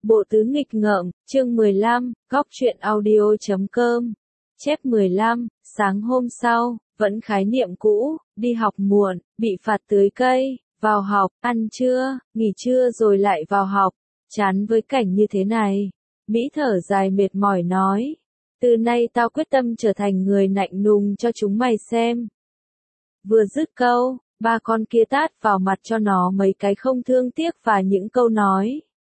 Bộ tứ nghịch ngợm, chương 15, góc truyện audio.com. Chép 15, sáng hôm sau, vẫn khái niệm cũ, đi học muộn, bị phạt tưới cây, vào học, ăn trưa, nghỉ trưa rồi lại vào học. Chán với cảnh như thế này. Mỹ thở dài mệt mỏi nói. Từ nay tao quyết tâm trở thành người lạnh lùng cho chúng mày xem. Vừa dứt câu, ba con kia tát vào mặt cho nó mấy cái không thương tiếc và những câu nói.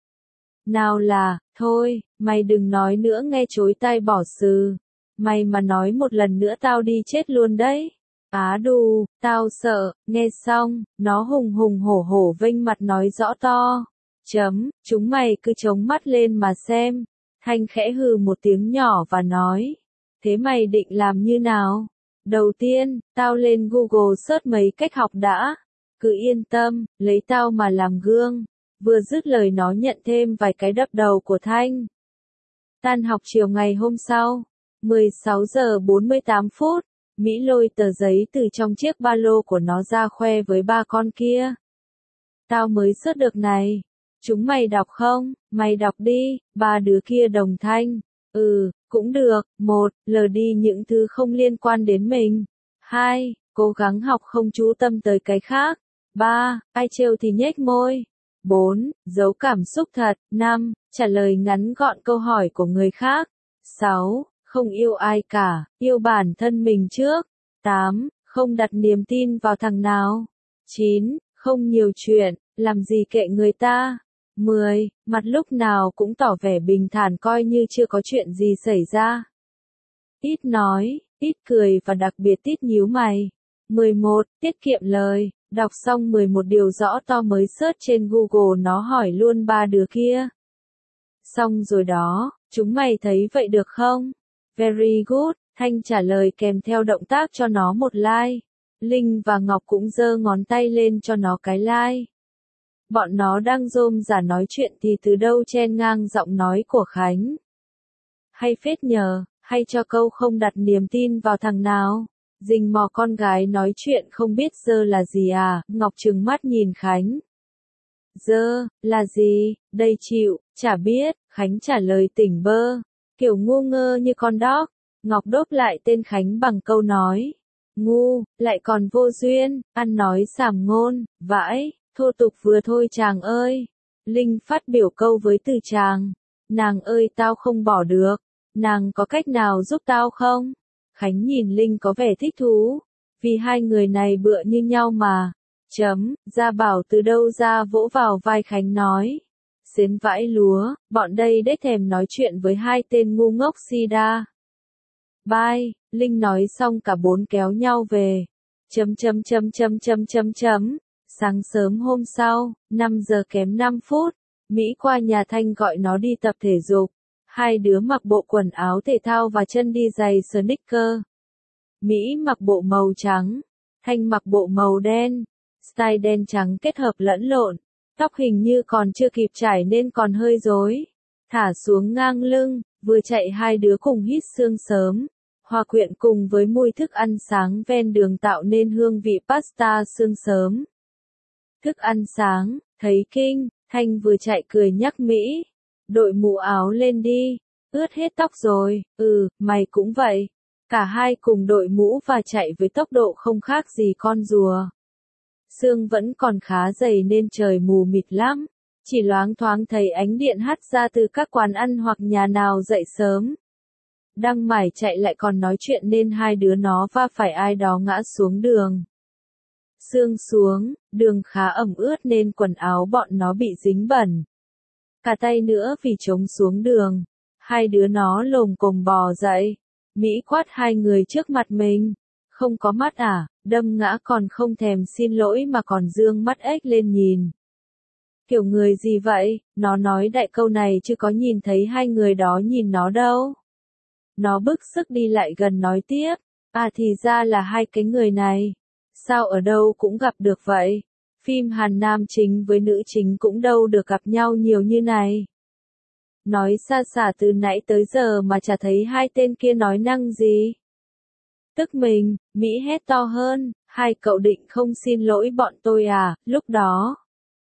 Nào là, thôi, mày đừng nói nữa nghe chối tai bỏ sừ. Mày mà nói một lần nữa tao đi chết luôn đấy. Á đù, tao sợ, nghe xong, nó hùng hùng hổ hổ vênh mặt nói rõ to. Chúng mày cứ chống mắt lên mà xem. Thanh khẽ hừ một tiếng nhỏ và nói. Thế mày định làm như nào? Đầu tiên, tao lên Google search mấy cách học đã. Cứ yên tâm, lấy tao mà làm gương. Vừa dứt lời nó nhận thêm vài cái đập đầu của Thanh. Tan học chiều ngày hôm sau, 16 giờ 48 phút, Mỹ lôi tờ giấy từ trong chiếc ba lô của nó ra khoe với ba con kia. Tao mới search được này. Chúng mày đọc không? Mày đọc đi, ba đứa kia đồng thanh. Cũng được. 1. Lờ đi những thứ không liên quan đến mình. 2. Cố gắng học không chú tâm tới cái khác. 3. Ai trêu thì nhếch môi. 4. Giấu cảm xúc thật. 5. Trả lời ngắn gọn câu hỏi của người khác. 6. Không yêu ai cả, yêu bản thân mình trước. 8. Không đặt niềm tin vào thằng nào. 9. Không nhiều chuyện, làm gì kệ người ta. 10. Mặt lúc nào cũng tỏ vẻ bình thản coi như chưa có chuyện gì xảy ra. Ít nói, ít cười và đặc biệt ít nhíu mày. 11. Tiết kiệm lời. Đọc xong 11 điều rõ to mới search trên Google nó hỏi luôn ba đứa kia. Xong rồi đó, chúng mày thấy vậy được không? Very good, Thanh trả lời kèm theo động tác cho nó một like. Linh và Ngọc cũng giơ ngón tay lên cho nó cái like. Bọn nó đang rôm rả nói chuyện thì từ đâu chen ngang giọng nói của Khánh. Hay phết nhờ, hay cho câu không đặt niềm tin vào thằng nào. Rình mò con gái nói chuyện không biết dơ là gì à, Ngọc trừng mắt nhìn Khánh. Dơ, là gì, đây chịu, chả biết, Khánh trả lời tỉnh bơ, kiểu ngu ngơ như con đóc. Ngọc đốp lại tên Khánh bằng câu nói. Ngu, lại còn vô duyên, ăn nói sàm ngôn, vãi, thô tục vừa thôi chàng ơi. Linh phát biểu câu với từ chàng. Nàng ơi tao không bỏ được, nàng có cách nào giúp tao không? Khánh nhìn Linh có vẻ thích thú, vì hai người này bựa như nhau mà. Gia Bảo từ đâu ra vỗ vào vai Khánh nói. Xến vãi lúa, bọn đây đếch thèm nói chuyện với hai tên ngu ngốc si đa. Bye, Linh nói xong cả bốn kéo nhau về. Sáng sớm hôm sau, 5 giờ kém 5 phút, Mỹ qua nhà Thanh gọi nó đi tập thể dục. Hai đứa mặc bộ quần áo thể thao và chân đi giày sneaker. Mỹ mặc bộ màu trắng, Thanh mặc bộ màu đen, style đen trắng kết hợp lẫn lộn, tóc hình như còn chưa kịp trải nên còn hơi rối. Thả xuống ngang lưng, vừa chạy hai đứa cùng hít sương sớm, hòa quyện cùng với mùi thức ăn sáng ven đường tạo nên hương vị pasta sương sớm. Thức ăn sáng, thấy kinh, Thanh vừa chạy cười nhắc Mỹ. Đội mũ áo lên đi, ướt hết tóc rồi, mày cũng vậy. Cả hai cùng đội mũ và chạy với tốc độ không khác gì con rùa. Sương vẫn còn khá dày nên trời mù mịt lắm, chỉ loáng thoáng thấy ánh điện hắt ra từ các quán ăn hoặc nhà nào dậy sớm. Đang mải chạy lại còn nói chuyện nên hai đứa nó va phải ai đó ngã xuống đường. Sương xuống, đường khá ẩm ướt nên quần áo bọn nó bị dính bẩn. Cả tay nữa vì trống xuống đường. Hai đứa nó lồm cồm bò dậy. Mỹ quát hai người trước mặt mình. Không có mắt à, đâm ngã còn không thèm xin lỗi mà còn dương mắt ếch lên nhìn. Kiểu người gì vậy, nó nói đại câu này chứ có nhìn thấy hai người đó nhìn nó đâu. Nó bức sức đi lại gần nói tiếp. À thì ra là hai cái người này. Sao ở đâu cũng gặp được vậy? Phim Hàn nam chính với nữ chính cũng đâu được gặp nhau nhiều như này. Nói xa xả từ nãy tới giờ mà chả thấy hai tên kia nói năng gì. Tức mình, Mỹ hét to hơn, hai cậu định không xin lỗi bọn tôi à, lúc đó.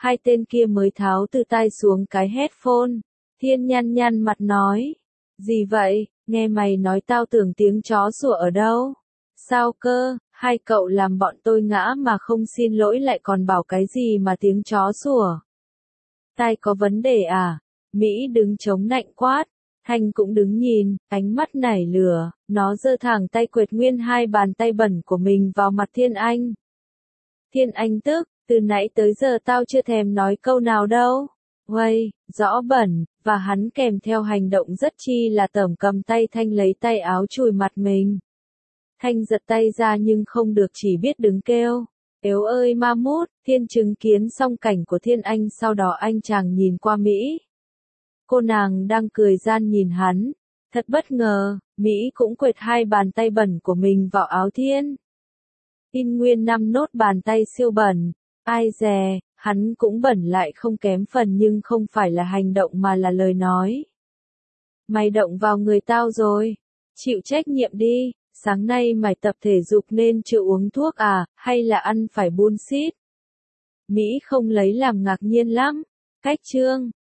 hai tên kia mới tháo từ tai xuống cái headphone. Thiên nhăn nhăn mặt nói. Gì vậy, nghe mày nói tao tưởng tiếng chó sủa ở đâu? Sao cơ, hai cậu làm bọn tôi ngã mà không xin lỗi lại còn bảo cái gì mà tiếng chó sủa? Tai có vấn đề à? Mỹ đứng chống nạnh quát. Thanh cũng đứng nhìn, ánh mắt nảy lửa, nó giơ thẳng tay quệt nguyên hai bàn tay bẩn của mình vào mặt Thiên Anh. Thiên Anh tức, từ nãy tới giờ tao chưa thèm nói câu nào đâu. Uầy, rõ bẩn, và hắn kèm theo hành động rất chi là tởm cầm tay Thanh lấy tay áo chùi mặt mình. Thanh giật tay ra nhưng không được chỉ biết đứng kêu. Ếu ơi ma mút, Thiên chứng kiến xong cảnh của Thiên Anh sau đó anh chàng nhìn qua Mỹ. Cô nàng đang cười gian nhìn hắn. Thật bất ngờ, Mỹ cũng quệt hai bàn tay bẩn của mình vào áo Thiên. In nguyên 5 nốt bàn tay siêu bẩn. Ai dè, hắn cũng bẩn lại không kém phần nhưng không phải là hành động mà là lời nói. Mày động vào người tao rồi. Chịu trách nhiệm đi, sáng nay mày tập thể dục nên chưa uống thuốc à, hay là ăn phải bullshit? Mỹ không lấy làm ngạc nhiên lắm. Cách chương